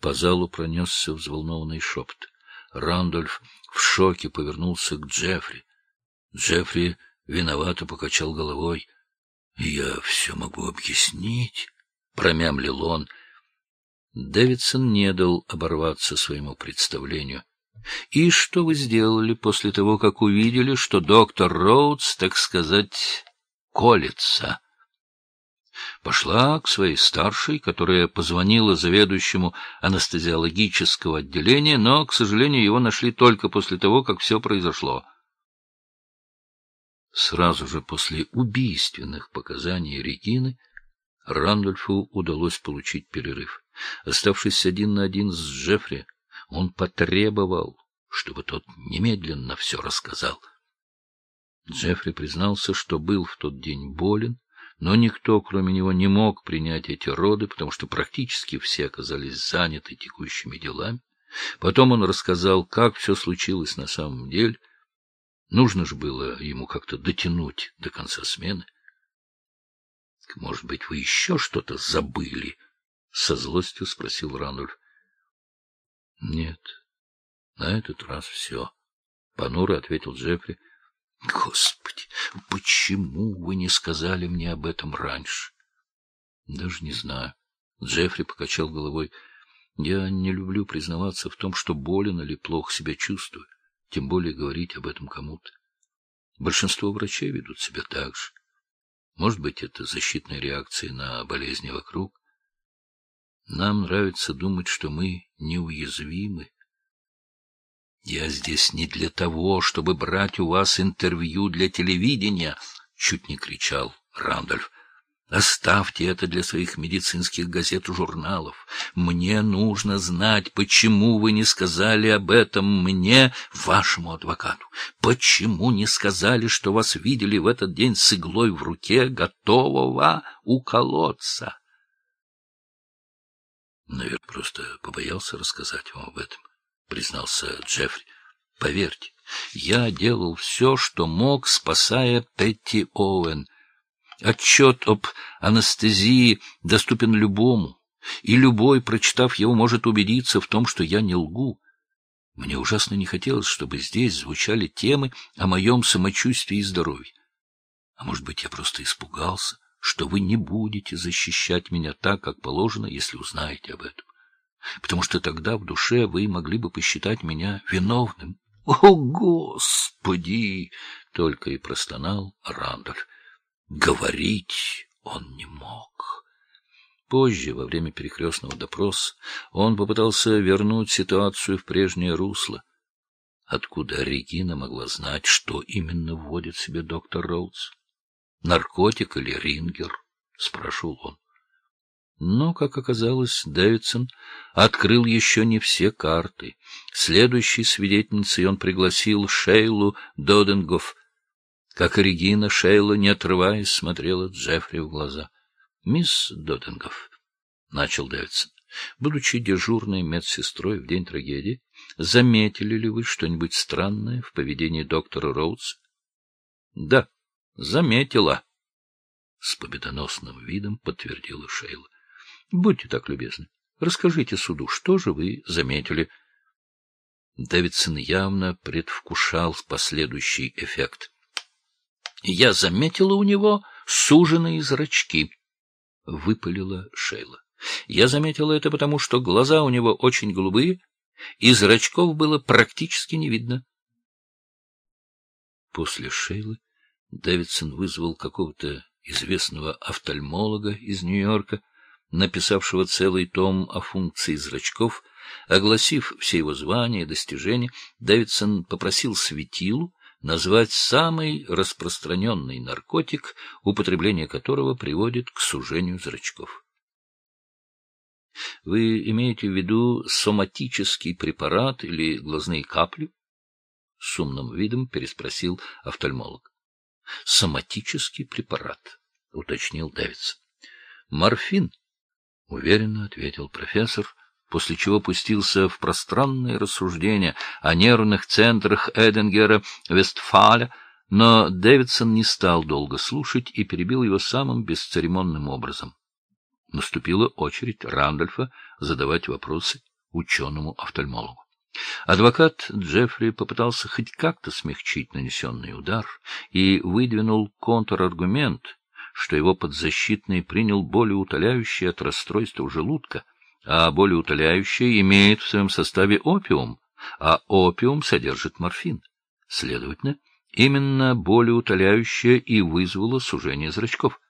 По залу пронесся взволнованный шепот. Рандольф в шоке повернулся к Джеффри. Джеффри виновато покачал головой. — Я все могу объяснить, — промямлил он. Дэвидсон не дал оборваться своему представлению. — И что вы сделали после того, как увидели, что доктор Роудс, так сказать, колется? Пошла к своей старшей, которая позвонила заведующему анестезиологического отделения, но, к сожалению, его нашли только после того, как все произошло. Сразу же после убийственных показаний Регины Рандольфу удалось получить перерыв. Оставшись один на один с Джеффри, он потребовал, чтобы тот немедленно все рассказал. Джеффри признался, что был в тот день болен, но никто, кроме него, не мог принять эти роды, потому что практически все оказались заняты текущими делами. Потом он рассказал, как все случилось на самом деле. Нужно же было ему как-то дотянуть до конца смены. — Может быть, вы еще что-то забыли? — со злостью спросил Рандольф. — Нет, на этот раз все, — понуро ответил Джеффри. — Господи, почему вы не сказали мне об этом раньше? — Даже не знаю. Джеффри покачал головой. — Я не люблю признаваться в том, что болен или плохо себя чувствую, тем более говорить об этом кому-то. Большинство врачей ведут себя так же. Может быть, это защитная реакция на болезни вокруг. Нам нравится думать, что мы неуязвимы. Я здесь не для того, чтобы брать у вас интервью для телевидения, — чуть не кричал Рандольф. Оставьте это для своих медицинских газет и журналов. Мне нужно знать, почему вы не сказали об этом мне, вашему адвокату. Почему не сказали, что вас видели в этот день с иглой в руке, готового уколоться? Наверное, просто побоялся рассказать вам об этом, — признался Джеффри. Поверьте, я делал все, что мог, спасая Петти Оуэн. Отчет об анестезии доступен любому, и любой, прочитав его, может убедиться в том, что я не лгу. Мне ужасно не хотелось, чтобы здесь звучали темы о моем самочувствии и здоровье. А может быть, я просто испугался, что вы не будете защищать меня так, как положено, если узнаете об этом. Потому что тогда в душе вы могли бы посчитать меня виновным. — О, Господи! — только и простонал Рандольф. Говорить он не мог. Позже, во время перекрестного допроса, он попытался вернуть ситуацию в прежнее русло. Откуда Регина могла знать, что именно вводит в себе доктор Роудс? Наркотик или рингер? — спрашивал он. Но, как оказалось, Дэвидсон открыл еще не все карты. Следующей свидетельницей он пригласил Шейлу Доденгоф. Как и Регина, Шейла, не отрываясь, смотрела Джеффри в глаза. — Мисс Доденгоф, — начал Дэвидсон, — будучи дежурной медсестрой в день трагедии, заметили ли вы что-нибудь странное в поведении доктора Роудса? — Да, заметила, — с победоносным видом подтвердила Шейла. — Будьте так любезны, расскажите суду, что же вы заметили? Дэвидсон явно предвкушал последующий эффект. — Я заметила у него суженные зрачки, — выпалила Шейла. — Я заметила это потому, что глаза у него очень голубые, и зрачков было практически не видно. После Шейлы Дэвидсон вызвал какого-то известного офтальмолога из Нью-Йорка, написавшего целый том о функции зрачков. Огласив все его звания и достижения, Дэвидсон попросил светилу назвать самый распространенный наркотик, употребление которого приводит к сужению зрачков. — Вы имеете в виду соматический препарат или глазные капли? — с умным видом переспросил офтальмолог. — Соматический препарат, — уточнил Дэвидсон. — Морфин, — уверенно ответил профессор, после чего пустился в пространные рассуждения о нервных центрах Эдингера, Вестфаля, но Дэвидсон не стал долго слушать и перебил его самым бесцеремонным образом. Наступила очередь Рандольфа задавать вопросы. ученому-офтальмологу. Адвокат Джеффри попытался хоть как-то смягчить нанесенный удар и выдвинул контраргумент, что его подзащитный принял болеутоляющее от расстройства желудка, а болеутоляющее имеет в своем составе опиум, а опиум содержит морфин. Следовательно, именно болеутоляющее и вызвало сужение зрачков.